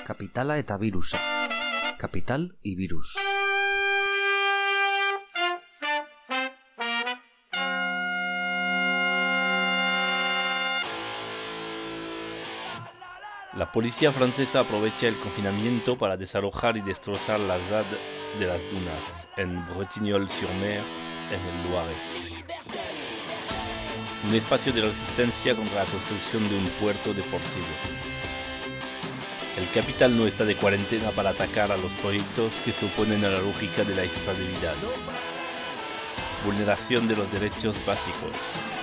Kapitala eta birusa. Kapital y virus. La policía francesa aprovecha el confinamiento para desalojar y destrozar la ZAD de las Dunas, en Bretignolles-sur-Mer, en el Loiret. Un espacio de resistencia contra la construcción de un puerto deportivo. El capital no está de cuarentena para atacar a los proyectos que se oponen a la lógica de la extractividad. Vulneración de los derechos básicos.